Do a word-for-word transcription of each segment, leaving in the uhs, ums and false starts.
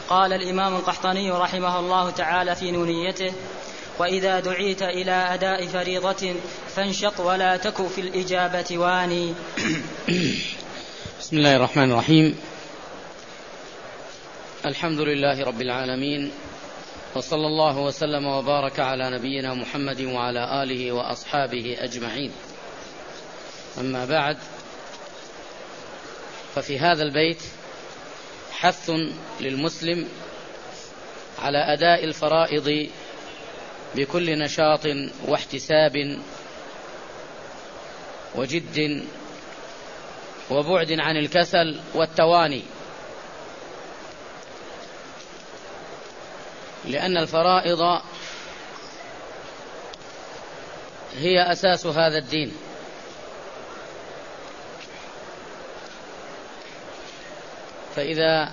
قال الإمام القحطاني رحمه الله تعالى في نونيته: وإذا دعيت إلى أداء فريضة فانشط ولا تك في الإجابة واني. بسم الله الرحمن الرحيم. الحمد لله رب العالمين، وصلى الله وسلم وبارك على نبينا محمد وعلى آله وأصحابه أجمعين. أما بعد، ففي هذا البيت حث للمسلم على أداء الفرائض بكل نشاط واحتساب وجد وبعد عن الكسل والتواني، لأن الفرائض هي أساس هذا الدين، فإذا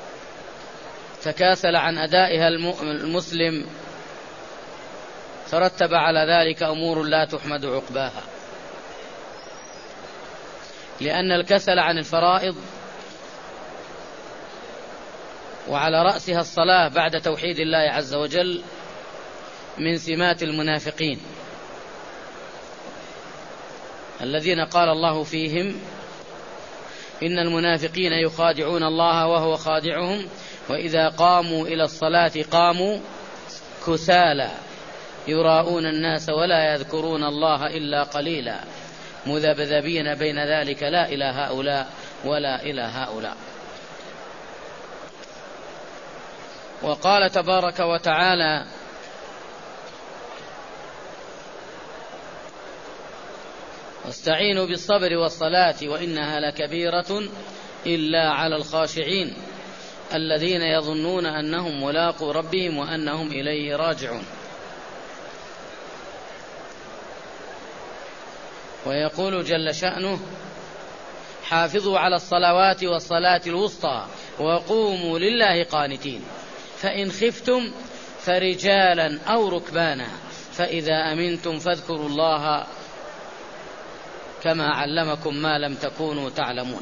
تكاسل عن أدائها المسلم ترتب على ذلك أمور لا تحمد عقباها، لأن الكسل عن الفرائض وعلى رأسها الصلاة بعد توحيد الله عز وجل من سمات المنافقين الذين قال الله فيهم: إن المنافقين يخادعون الله وهو خادعهم وإذا قاموا إلى الصلاة قاموا كسالى يراءون الناس ولا يذكرون الله إلا قليلا مذبذبين بين ذلك لا إلى هؤلاء ولا إلى هؤلاء. وقال تبارك وتعالى: واستعينوا بالصبر والصلاة وإنها لكبيرة إلا على الخاشعين الذين يظنون أنهم ملاقو ربهم وأنهم إليه راجعون. ويقول جل شأنه: حافظوا على الصلوات والصلاة الوسطى وقوموا لله قانتين فإن خفتم فرجالا أو ركبانا فإذا أمنتم فاذكروا الله كما علمكم ما لم تكونوا تعلمون.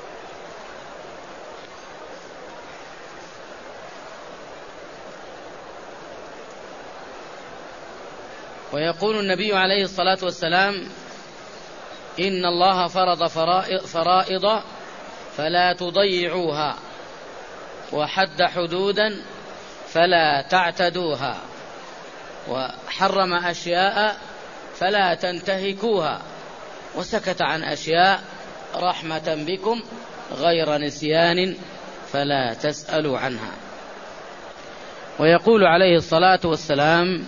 ويقول النبي عليه الصلاة والسلام: إن الله فرض فرائض فلا تضيعوها وحد حدودا فلا تعتدوها وحرم أشياء فلا تنتهكوها وسكت عن أشياء رحمة بكم غير نسيان فلا تسألوا عنها. ويقول عليه الصلاة والسلام: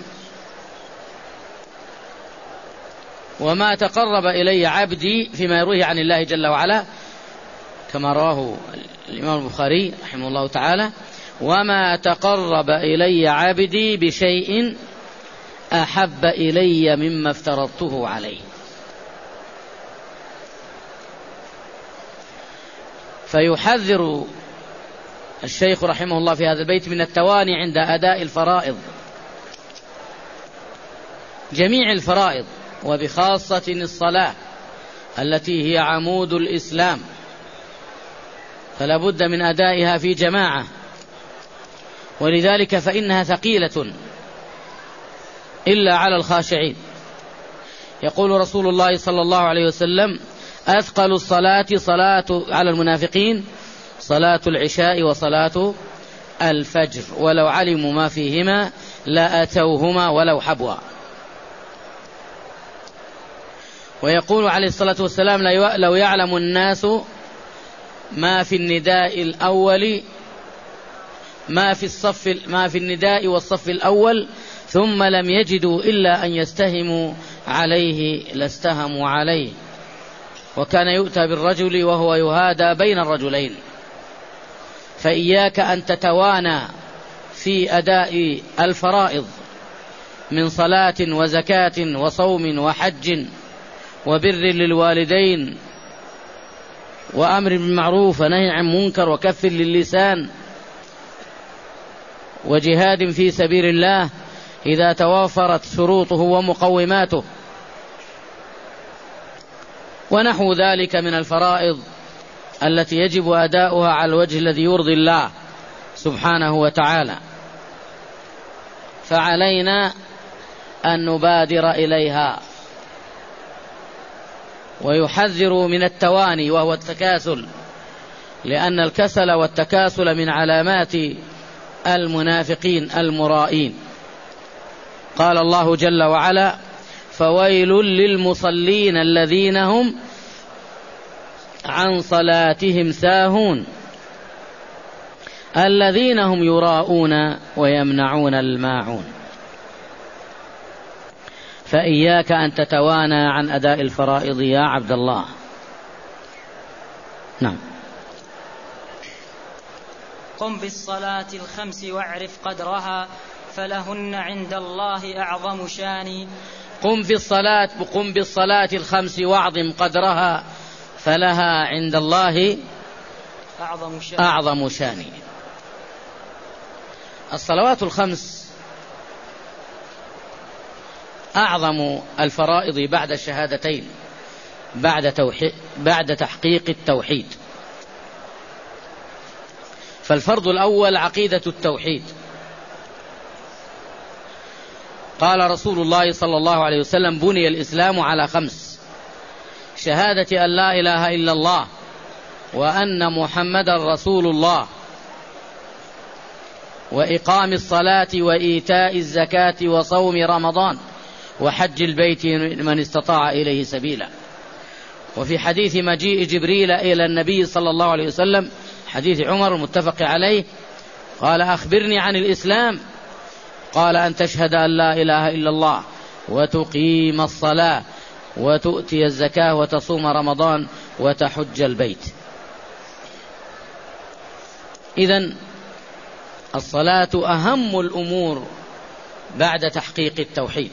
وما تقرب إلي عبدي، فيما يرويه عن الله جل وعلا كما رواه الإمام البخاري رحمه الله تعالى: وما تقرب إلي عبدي بشيء أحب إلي مما افترضته عليه. فيحذر الشيخ رحمه الله في هذا البيت من التواني عند أداء الفرائض، جميع الفرائض، وبخاصة الصلاة التي هي عمود الإسلام، فلا بد من أدائها في جماعة، ولذلك فإنها ثقيلة إلا على الخاشعين. يقول رسول الله صلى الله عليه وسلم: أثقل الصلاة صلاة على المنافقين صلاة العشاء وصلاة الفجر ولو علموا ما فيهما لأتوهما ولو حبوا. ويقول عليه الصلاة والسلام: لو يعلم الناس ما في النداء الأول ما في الصف ما في النداء والصف الأول ثم لم يجدوا إلا أن يستهموا عليه لاستهموا عليه. وكان يؤتى بالرجل وهو يهادى بين الرجلين. فإياك أن تتوانى في أداء الفرائض من صلاة وزكاة وصوم وحج وبر للوالدين وأمر بالمعروف ونهي عن منكر وكف للسان وجهاد في سبيل الله إذا توافرت شروطه ومقوماته ونحو ذلك من الفرائض التي يجب أداؤها على الوجه الذي يرضي الله سبحانه وتعالى، فعلينا أن نبادر إليها. ويحذر من التواني وهو التكاسل، لأن الكسل والتكاسل من علامات المنافقين المرائين. قال الله جل وعلا: فويل للمصلين الذين هم عن صلاتهم ساهون الذين هم يراءون ويمنعون الماعون. فإياك أن تتوانى عن أداء الفرائض يا عبد الله. نعم. قم بالصلاة الخمس واعرف قدرها فلهن عند الله أعظم شان. قم في الصلاة قم بالصلاة الخمس واعظم قدرها فلها عند الله أعظم شان, أعظم شان. الصلوات الخمس أعظم الفرائض بعد الشهادتين، بعد, توحيد بعد تحقيق التوحيد. فالفرض الأول عقيدة التوحيد. قال رسول الله صلى الله عليه وسلم: بني الإسلام على خمس: شهادة أن لا إله إلا الله وأن محمدا رسول الله، وإقام الصلاة وإيتاء الزكاة وصوم رمضان وحج البيت من استطاع إليه سبيلا. وفي حديث مجيء جبريل إلى النبي صلى الله عليه وسلم، حديث عمر المتفق عليه، قال: أخبرني عن الإسلام. قال: أن تشهد أن لا إله إلا الله وتقيم الصلاة وتؤتي الزكاة وتصوم رمضان وتحج البيت. إذن الصلاة أهم الأمور بعد تحقيق التوحيد.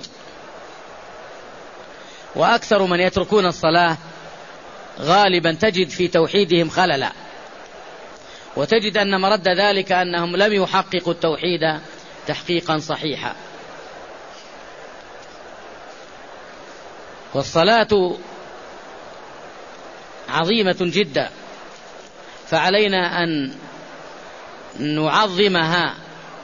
وأكثر من يتركون الصلاة غالبا تجد في توحيدهم خللا، وتجد أن مرد ذلك أنهم لم يحققوا التوحيد تحقيقا صحيحا. والصلاة عظيمة جدا، فعلينا أن نعظمها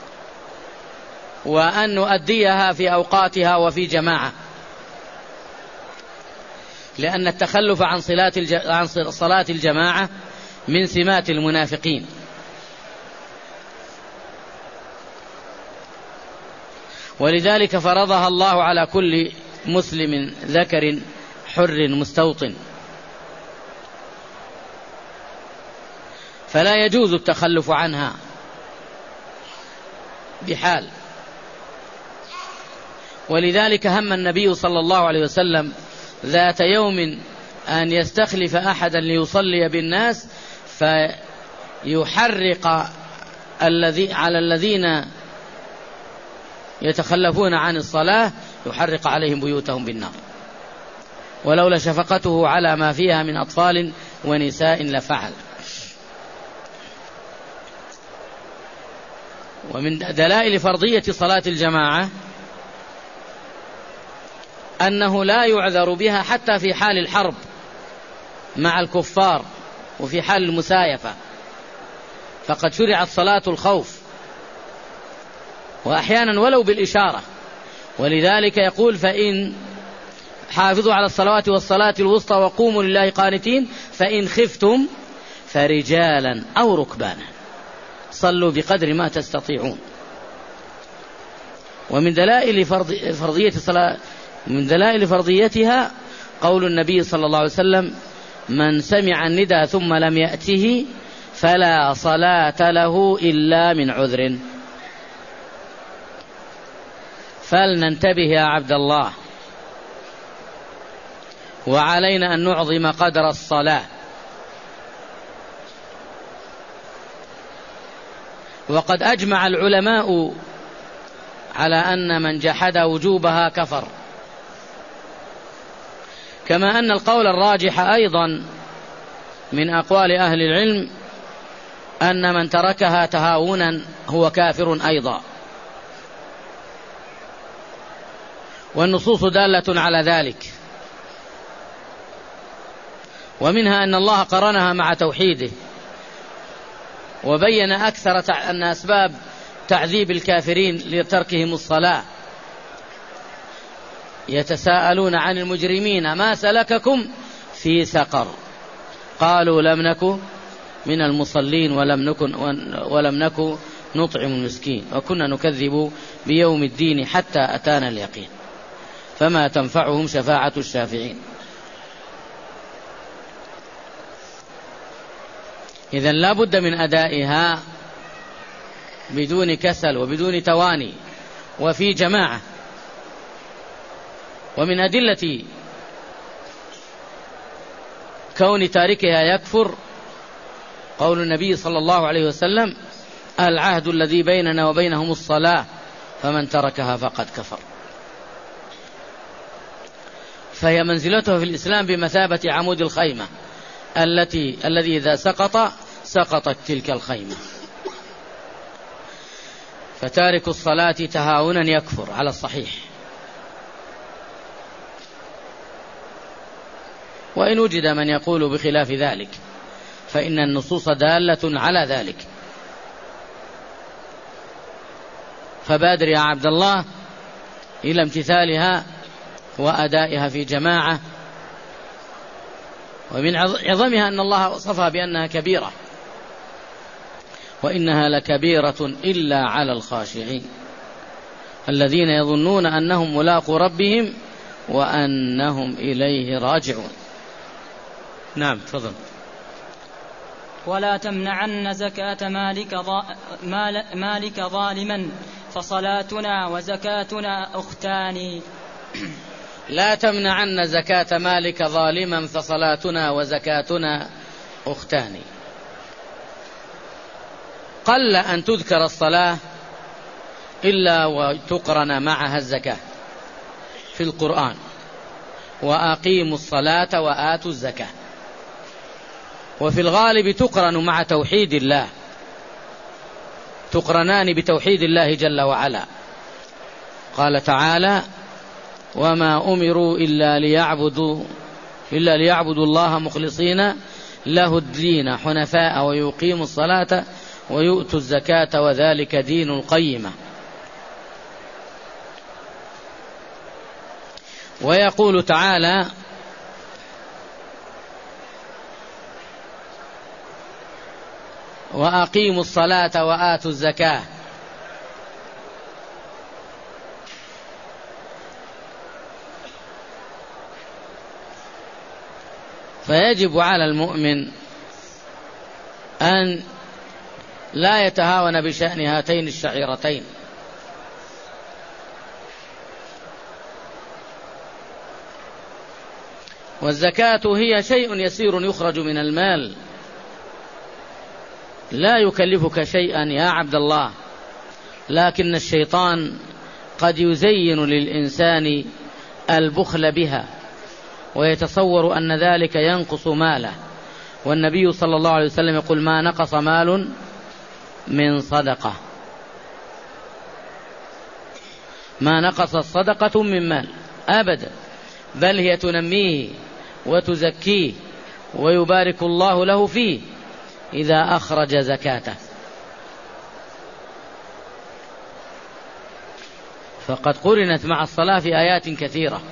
وأن نؤديها في أوقاتها وفي جماعة، لأن التخلف عن صلاة عن صلاة الجماعة من سمات المنافقين. ولذلك فرضها الله على كل مسلم ذكر حر مستوطن، فلا يجوز التخلف عنها بحال. ولذلك هم النبي صلى الله عليه وسلم ذات يوم أن يستخلف أحدا ليصلي بالناس فيحرق الذي على الذين يتخلفون عن الصلاة، يحرق عليهم بيوتهم بالنار، ولولا شفقته على ما فيها من أطفال ونساء لفعل. ومن دلائل فرضية صلاة الجماعة أنه لا يعذر بها حتى في حال الحرب مع الكفار وفي حال المسايفة، فقد شرعت صلاة الخوف، وأحيانا ولو بالإشارة. ولذلك يقول: فإن حافظوا على الصلوات والصلاة الوسطى وقوموا لله قانتين فإن خفتم فرجالا أو ركبانا صلوا بقدر ما تستطيعون. ومن دلائل فرضية الصلاة من دلائل فرضيتها قول النبي صلى الله عليه وسلم: من سمع الندى ثم لم يأته فلا صلاة له إلا من عذر. فلننتبه يا عبد الله، وعلينا أن نعظم قدر الصلاة. وقد أجمع العلماء على أن من جحد وجوبها كفر، كما أن القول الراجح أيضا من أقوال أهل العلم أن من تركها تهاونا هو كافر أيضا، والنصوص دالة على ذلك. ومنها أن الله قرنها مع توحيده، وبين أكثر أن أسباب تعذيب الكافرين لتركهم الصلاة. يتساءلون عن المجرمين ما سلككم في سقر قالوا لم نكن من المصلين ولم نكن ولم نكن نطعم المسكين وكنا نكذب بيوم الدين حتى أتانا اليقين فما تنفعهم شفاعة الشافعين. إذن لا بد من أدائها بدون كسل وبدون تواني وفي جماعة. ومن أدلة كون تاركها يكفر قول النبي صلى الله عليه وسلم العهد الذي بيننا وبينهم الصلاة فمن تركها فقد كفر. فهي منزلته في الإسلام بمثابة عمود الخيمة التي الذي إذا سقط سقطت تلك الخيمة. فتارك الصلاة تهاونا يكفر على الصحيح، وإن وجد من يقول بخلاف ذلك فإن النصوص دالة على ذلك. فبادر يا عبد الله إلى امتثالها وأدائها في جماعة. ومن عظمها أن الله وصفها بأنها كبيرة، وإنها لكبيرة إلا على الخاشعين الذين يظنون أنهم ملاقو ربهم وأنهم إليه راجعون. نعم تفضل. ولا تمنعن زكاة مالك, مال مالك ظالما فصلاتنا وزكاتنا أختان. لا تمنعن زكاة مالك ظالما فصلاتنا وزكاتنا أختان. قل أن تذكر الصلاة إلا وتقرن معها الزكاة في القرآن، وأقيموا الصلاة وآتوا الزكاة. وفي الغالب تقرن مع توحيد الله، تقرنان بتوحيد الله جل وعلا. قال تعالى وما أمروا إلا ليعبدوا إلا ليعبدوا الله مخلصين له الدين حنفاء ويقيموا الصلاة ويؤتوا الزكاة وذلك دين القيمة. ويقول تعالى وأقيموا الصلاة وآتوا الزكاة. فيجب على المؤمن أن لا يتهاون بشأن هاتين الشعيرتين. والزكاة هي شيء يسير يخرج من المال، لا يكلفك شيئا يا عبد الله، لكن الشيطان قد يزين للإنسان البخل بها ويتصور أن ذلك ينقص ماله. والنبي صلى الله عليه وسلم يقول ما نقص مال من صدقة، ما نقص الصدقة من مال أبدا، بل هي تنميه وتزكيه ويبارك الله له فيه إذا أخرج زكاته. فقد قرنت مع الصلاة في آيات كثيرة.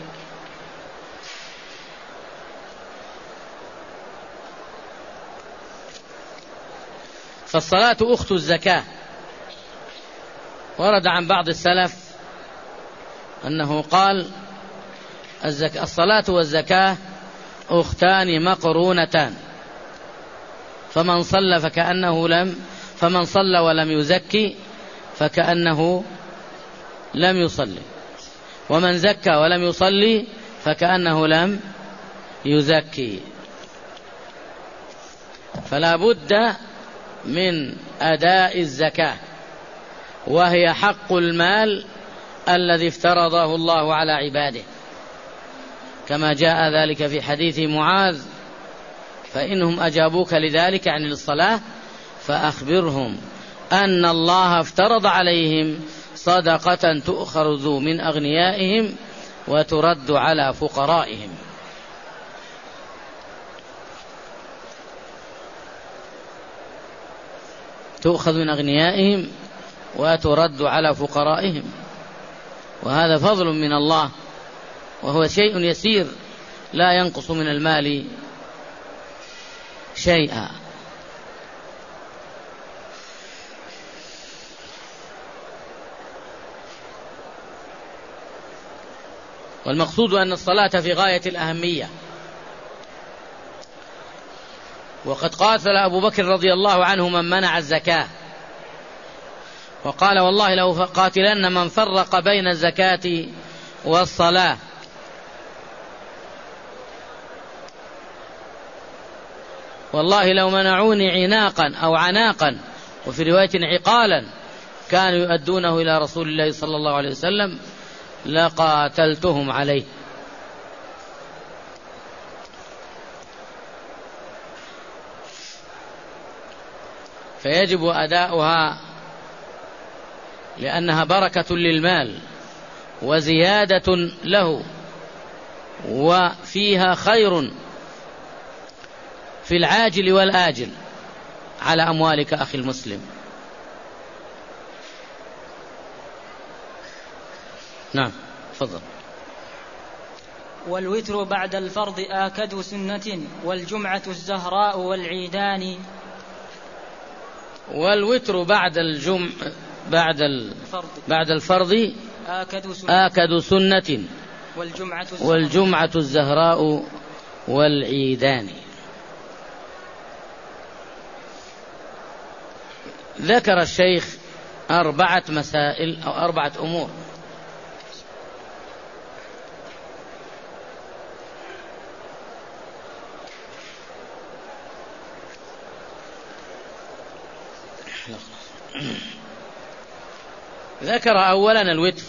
فالصلاة أخت الزكاة. ورد عن بعض السلف أنه قال الصلاة والزكاة أختان مقرونتان، فمن صلى فكأنه لم فمن صلى ولم يزكي فكأنه لم يصلي، ومن زكى ولم يصلي فكأنه لم يزكي. فلا بد من أداء الزكاة، وهي حق المال الذي افترضه الله على عباده، كما جاء ذلك في حديث معاذ فإنهم أجابوك لذلك عن الصلاة فأخبرهم أن الله افترض عليهم صدقة تؤخذ من أغنيائهم وترد على فقرائهم. تؤخذ من أغنيائهم وترد على فقرائهم، وهذا فضل من الله، وهو شيء يسير لا ينقص من المال شيئا. والمقصود أن الصلاة في غاية الأهمية. وقد قاتل أبو بكر رضي الله عنه من منع الزكاة، وقال والله لو قاتلن من فرق بين الزكاة والصلاة. والله لو منعوني عناقا أو عناقا، وفي رواية عقالا، كانوا يؤدونه إلى رسول الله صلى الله عليه وسلم لقاتلتهم عليه. فيجب أداؤها لأنها بركة للمال وزيادة له، وفيها خير في العاجل والآجل على أموالك أخي المسلم. نعم، تفضل. والوتر بعد الفرض آكد سنة، والجمعة الزهراء والعيدان. والوتر بعد الجمع بعد الفرض بعد الفرض آكد سنة, آكد سنة والجمعة الزهراء, والجمعة الزهراء والعيدان. ذكر الشيخ أربعة مسائل أو أربعة أمور. ذكر أولا الوتر،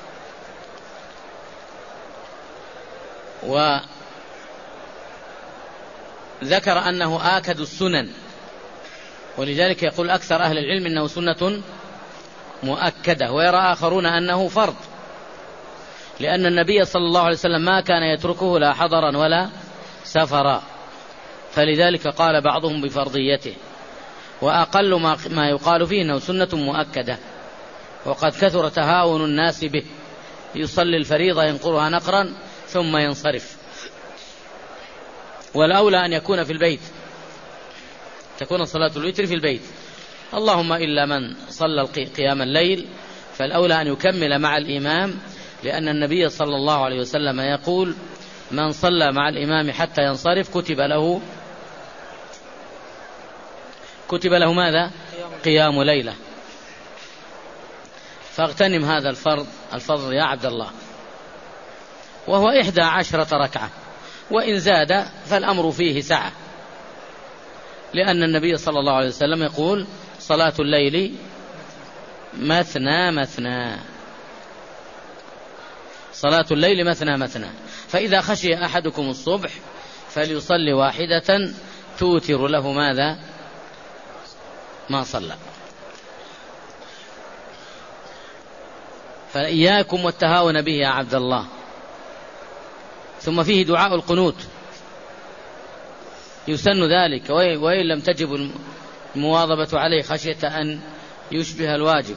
وذكر أنه آكد السنن، ولذلك يقول أكثر أهل العلم أنه سنة مؤكدة، ويرى آخرون أنه فرض، لأن النبي صلى الله عليه وسلم ما كان يتركه لا حضرا ولا سفرا، فلذلك قال بعضهم بفرضيته. وأقل ما يقال فيه أنه سنة مؤكدة، وقد كثر تهاون الناس به، يصلي الفريضة ينقرها نقرا ثم ينصرف. والأولى أن يكون في البيت، تكون صلاة الوتر في البيت، اللهم إلا من صلى قيام الليل فالأولى أن يكمل مع الإمام، لأن النبي صلى الله عليه وسلم يقول من صلى مع الإمام حتى ينصرف كتب له كتب له ماذا؟ قيام ليلة. فاغتنم هذا الفرض الفضل يا عبد الله، وهو إحدى عشرة ركعة، وإن زاد فالأمر فيه سعة، لأن النبي صلى الله عليه وسلم يقول صلاة الليل مثنى مثنى، صلاة الليل مثنى مثنى، فإذا خشي أحدكم الصبح فليصلي واحدة توتر له ماذا؟ ما صلى. فإياكم والتهاون به يا عبد الله. ثم فيه دعاء القنوت، يسن ذلك، وإن لم تجب المواظبة عليه خشية أن يشبه الواجب.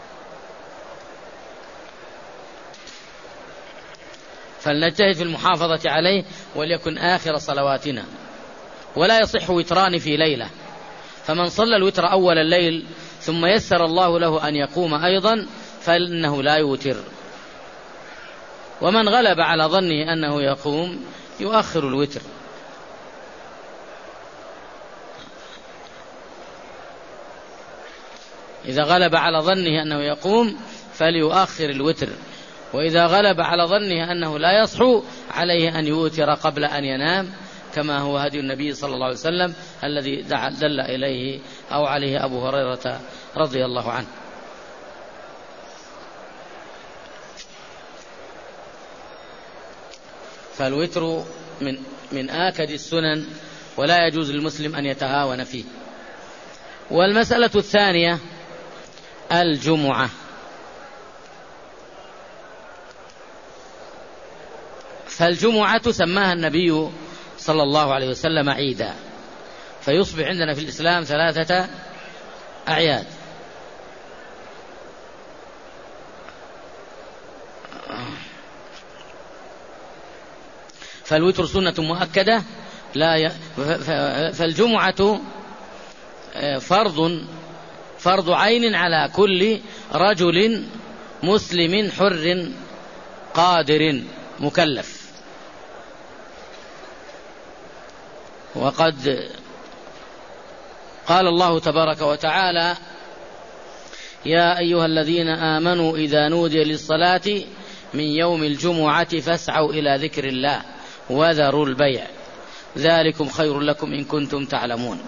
فلنجتهد في المحافظة عليه، وليكن آخر صلواتنا. ولا يصح وتران في ليلة، فمن صلى الوتر أول الليل ثم يسر الله له أن يقوم أيضا فإنه لا يوتر. ومن غلب على ظنه أنه يقوم يؤخر الوتر. إذا غلب على ظنه أنه يقوم فليؤخر الوتر، وإذا غلب على ظنه أنه لا يصحو عليه أن يوتر قبل أن ينام، كما هو هدي النبي صلى الله عليه وسلم الذي دل إليه أو عليه أبو هريرة رضي الله عنه. فالوتر من من آكد السنن، ولا يجوز للمسلم أن يتهاون فيه. والمسألة الثانية الجمعة. فالجمعة سماها النبي صلى الله عليه وسلم عيدا، فيصبح عندنا في الإسلام ثلاثة أعياد. فالوتر سنة مؤكدة لا ي... فالجمعة فرض فرض عين على كل رجل مسلم حر قادر مكلف. وقد قال الله تبارك وتعالى: يا أيها الذين آمنوا إذا نودي للصلاة من يوم الجمعة فاسعوا إلى ذكر الله وذروا البيع ذلكم خير لكم إن كنتم تعلمون.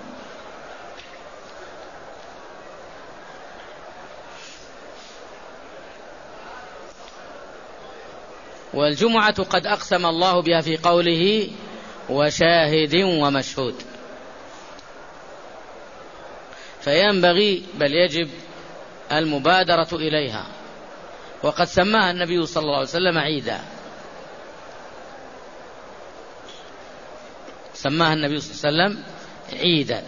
والجمعة قد أقسم الله بها في قوله: وشاهد ومشهود. فينبغي بل يجب المبادرة إليها. وقد سماها النبي صلى الله عليه وسلم عيدا، سماها النبي صلى الله عليه وسلم عيدا.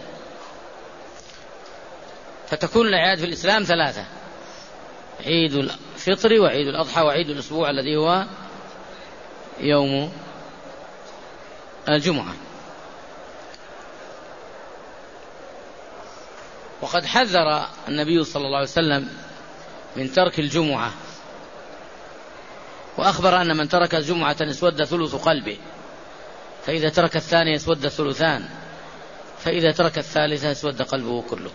فتكون الأعياد في الإسلام ثلاثة: عيد الفطر وعيد الأضحى وعيد الأسبوع الذي هو يوم الجمعة. وقد حذر النبي صلى الله عليه وسلم من ترك الجمعة، وأخبر أن من ترك الجمعة اسود ثلث قلبه، فإذا ترك الثانية اسود الثلثان، فإذا ترك الثالثة اسود قلبه كله.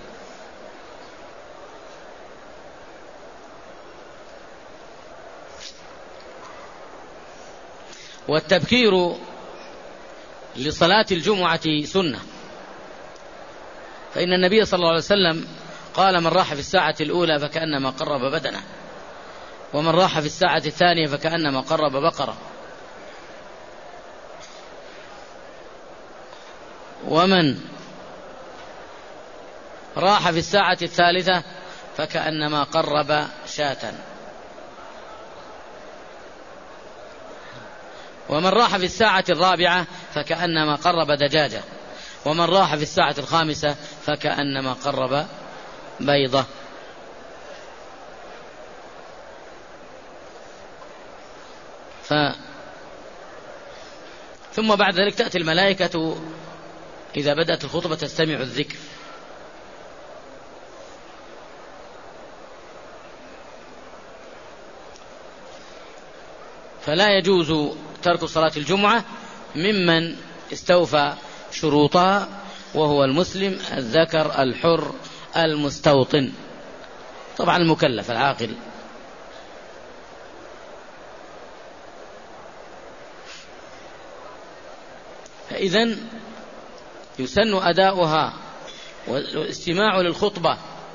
والتبكير لصلاة الجمعة سنة، فإن النبي صلى الله عليه وسلم قال: من راح في الساعة الأولى فكأنما قرب بدنه، ومن راح في الساعة الثانية فكأنما قرب بقرة، ومن راح في الساعة الثالثة فكأنما قرب شاة، ومن راح في الساعة الرابعة فكأنما قرب دجاجة، ومن راح في الساعة الخامسة فكأنما قرب بيضة. ف... ثم بعد ذلك تأتي الملائكة إذا بدأت الخطبة تستمع الذكر، فلا يجوز ترك صلاة الجمعة ممن استوفى شروطها، وهو المسلم الذكر الحر المستوطن، طبعا المكلف العاقل. فإذن يسن أداؤها والاستماع للخطبة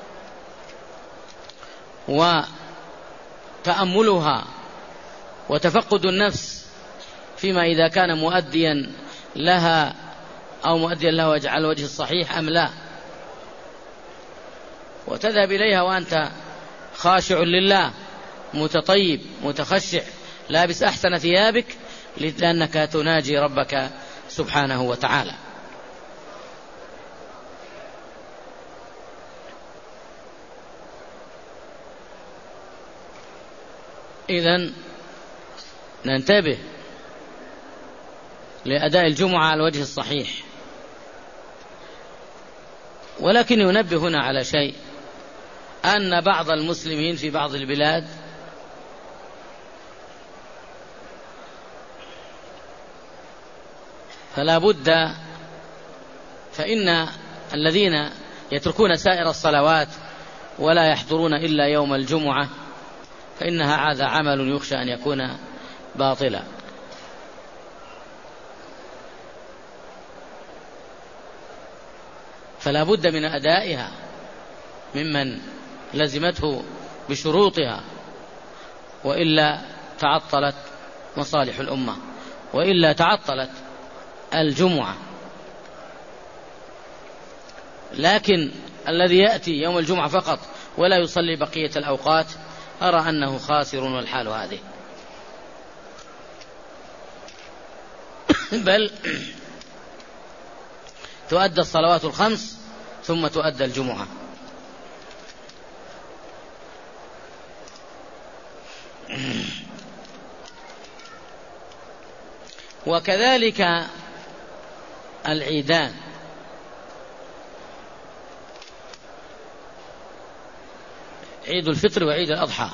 وتأملها وتفقد النفس فيما إذا كان مؤديا لها أو مؤديا لها على الوجه الصحيح أم لا، وتذهب إليها وأنت خاشع لله متطيب متخشع لابس أحسن ثيابك، لأنك تناجي ربك سبحانه وتعالى. إذن ننتبه لأداء الجمعة على الوجه الصحيح. ولكن ينبه هنا على شيء، أن بعض المسلمين في بعض البلاد فلا بد فإن الذين يتركون سائر الصلوات ولا يحضرون إلا يوم الجمعة فإنها هذا عمل يخشى أن يكون باطلا. فلا بد من أدائها ممن لزمته بشروطها، وإلا تعطلت مصالح الأمة، وإلا تعطلت الجمعة. لكن الذي يأتي يوم الجمعة فقط ولا يصلي بقية الأوقات أرى أنه خاسر، والحال هذه. بل تؤدى الصلوات الخمس ثم تؤدى الجمعة. وكذلك العيدان، عيد الفطر وعيد الأضحى،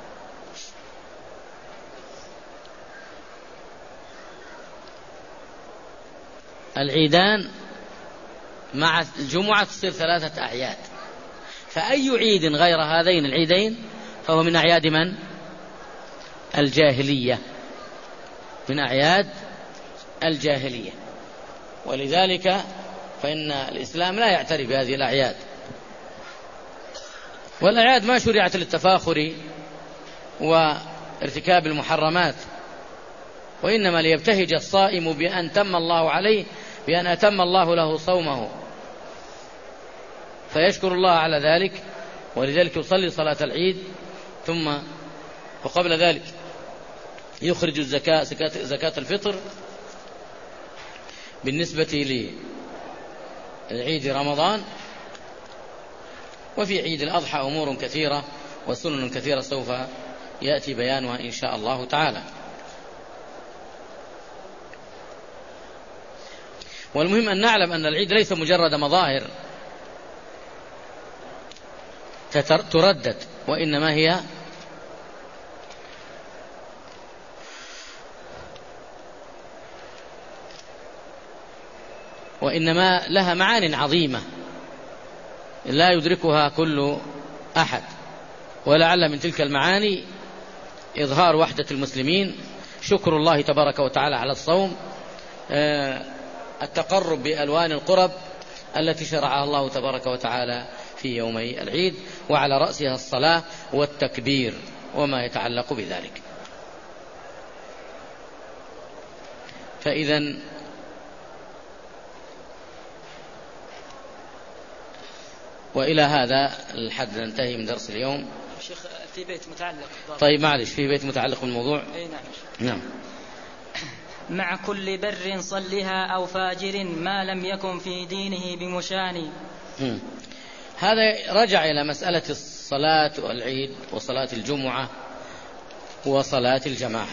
العيدان مع الجمعة تصير ثلاثة أعياد، فأي عيد غير هذين العيدين فهو من أعياد من؟ الجاهلية، من أعياد الجاهلية. ولذلك فإن الإسلام لا يعترف بهذه الأعياد، والأعياد ما شرعت للتفاخر وارتكاب المحرمات، وإنما ليبتهج الصائم بأن تم الله عليه، بأن أتم الله له صومه فيشكر الله على ذلك، ولذلك يصلي صلاة العيد، ثم وقبل ذلك يخرج الزكاة زكاة الفطر بالنسبة لعيد رمضان. وفي عيد الأضحى أمور كثيرة وسنن كثيرة سوف يأتي بيانها إن شاء الله تعالى. والمهم أن نعلم أن العيد ليس مجرد مظاهر تردد، وإنما هي وإنما لها معان عظيمة لا يدركها كل أحد، ولعل من تلك المعاني إظهار وحدة المسلمين، شكر الله تبارك وتعالى على الصوم، التقرب بألوان القرب التي شرعها الله تبارك وتعالى في يومي العيد، وعلى رأسها الصلاة والتكبير وما يتعلق بذلك. فإذا وإلى هذا الحد ننتهي من درس اليوم. شيخ في بيت متعلق. طيب معلش، في بيت متعلق بالموضوع. أي نعم. نعم. مع كل بر صلها أو فاجر ما لم يكن في دينه بمشان. م. هذا رجع إلى مسألة الصلاة والعيد وصلاة الجمعة وصلاة الجماعة.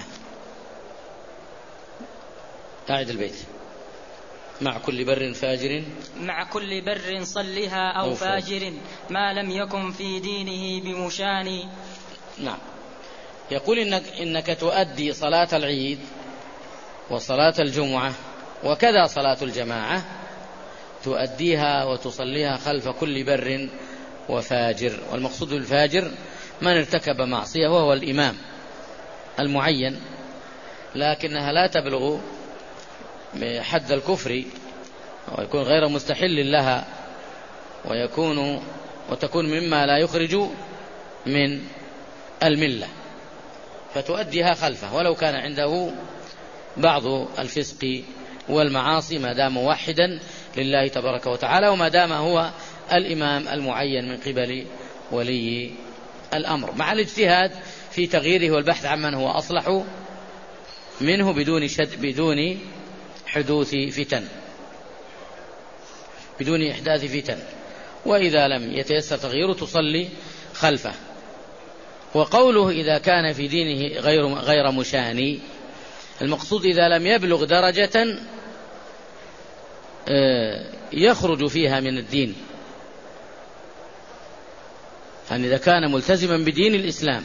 أعد البيت. مع كل بر فاجر مع كل بر صلها أو, أو فاجر ما لم يكن في دينه بمشان. نعم. يقول إنك, إنك تؤدي صلاة العيد وصلاة الجمعة وكذا صلاة الجماعة، تؤديها وتصليها خلف كل بر وفاجر. والمقصود بالفاجر من ارتكب معصية وهو الإمام المعين، لكنها لا تبلغ حد الكفر ويكون غير مستحل لها، ويكون وتكون مما لا يخرج من الملة، فتؤديها خلفه ولو كان عنده بعض الفسق والمعاصي، ما دام موحدا لله تبارك وتعالى، وما دام هو الإمام المعين من قبل ولي الأمر، مع الاجتهاد في تغييره والبحث عمن هو أصلح منه بدون شد بدون حدوث فتن بدون إحداث فتن. وإذا لم يتيسر تغييره تصلي خلفه. وقوله إذا كان في دينه غير غير مشاني، المقصود إذا لم يبلغ درجة يخرج فيها من الدين، يعني إذا كان ملتزما بدين الإسلام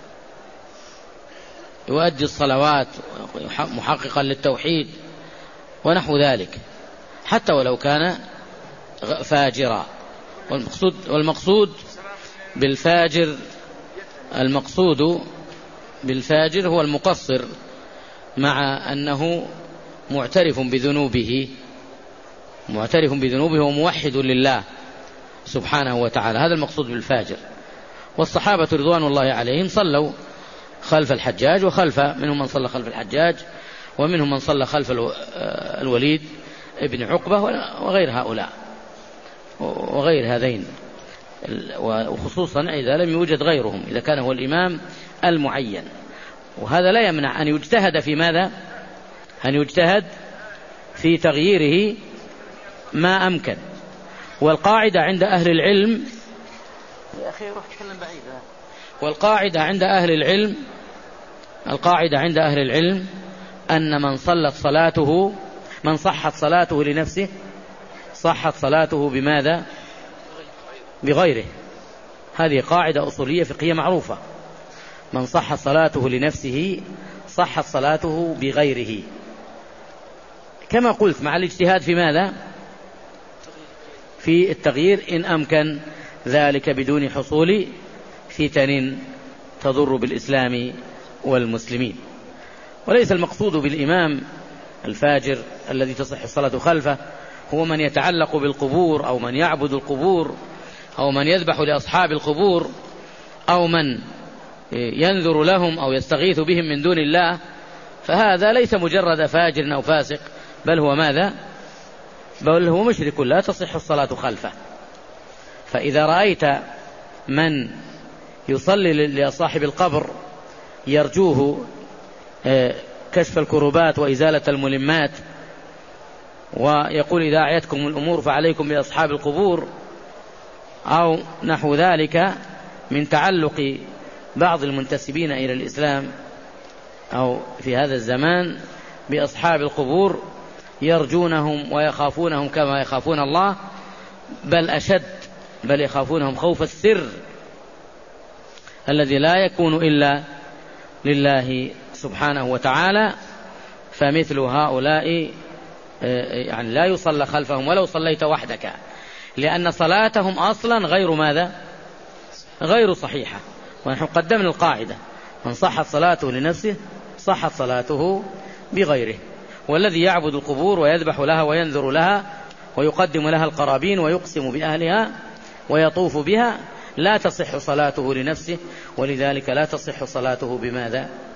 يؤدي الصلوات محققا للتوحيد ونحو ذلك، حتى ولو كان فاجرا. والمقصود, والمقصود بالفاجر المقصود بالفاجر هو المقصر، مع أنه معترف بذنوبه معترف بذنوبه وموحد لله سبحانه وتعالى، هذا المقصود بالفاجر. والصحابة رضوان الله عليهم صلوا خلف الحجاج، وخلف منهم من صلى خلف الحجاج، ومنهم من صلى خلف الوليد ابن عقبة وغير هؤلاء وغير هذين، وخصوصا إذا لم يوجد غيرهم، إذا كان هو الإمام المعين. وهذا لا يمنع أن يجتهد في ماذا؟ أن يجتهد في تغييره ما أمكن. والقاعدة عند أهل العلم يا أخي روح تكلم بعيد. والقاعدة عند أهل العلم القاعدة عند أهل العلم أن من صلت صلاته من صحت صلاته لنفسه صحت صلاته بماذا؟ بغيره. هذه قاعدة أصولية فقهية معروفة. من صحت صلاته لنفسه صحت صلاته بغيره، كما قلت مع الاجتهاد في ماذا؟ في التغيير إن أمكن ذلك بدون حصول فتن تضر بالإسلام والمسلمين. وليس المقصود بالإمام الفاجر الذي تصح الصلاة خلفه هو من يتعلق بالقبور أو من يعبد القبور أو من يذبح لأصحاب القبور أو من ينذر لهم أو يستغيث بهم من دون الله، فهذا ليس مجرد فاجر أو فاسق، بل هو ماذا؟ بل هو مشرك لا تصح الصلاة خلفه. فإذا رأيت من يصلي لصاحب القبر يرجوه كشف الكروبات وإزالة الملمات ويقول إذا أعيتكم الأمور فعليكم بأصحاب القبور أو نحو ذلك من تعلق بعض المنتسبين إلى الإسلام أو في هذا الزمان بأصحاب القبور يرجونهم ويخافونهم كما يخافون الله، بل أشد، بل يخافونهم خوف السر الذي لا يكون إلا لله سبحانه وتعالى، فمثل هؤلاء يعني لا يصلى خلفهم ولو صليت وحدك، لأن صلاتهم أصلا غير ماذا؟ غير صحيحة. ونحن قدمنا القاعدة من صحت صلاته لنفسه صحت صلاته بغيره. والذي يعبد القبور ويذبح لها وينذر لها ويقدم لها القرابين ويقسم بأهلها ويطوف بها لا تصح صلاته لنفسه، ولذلك لا تصح صلاته بماذا؟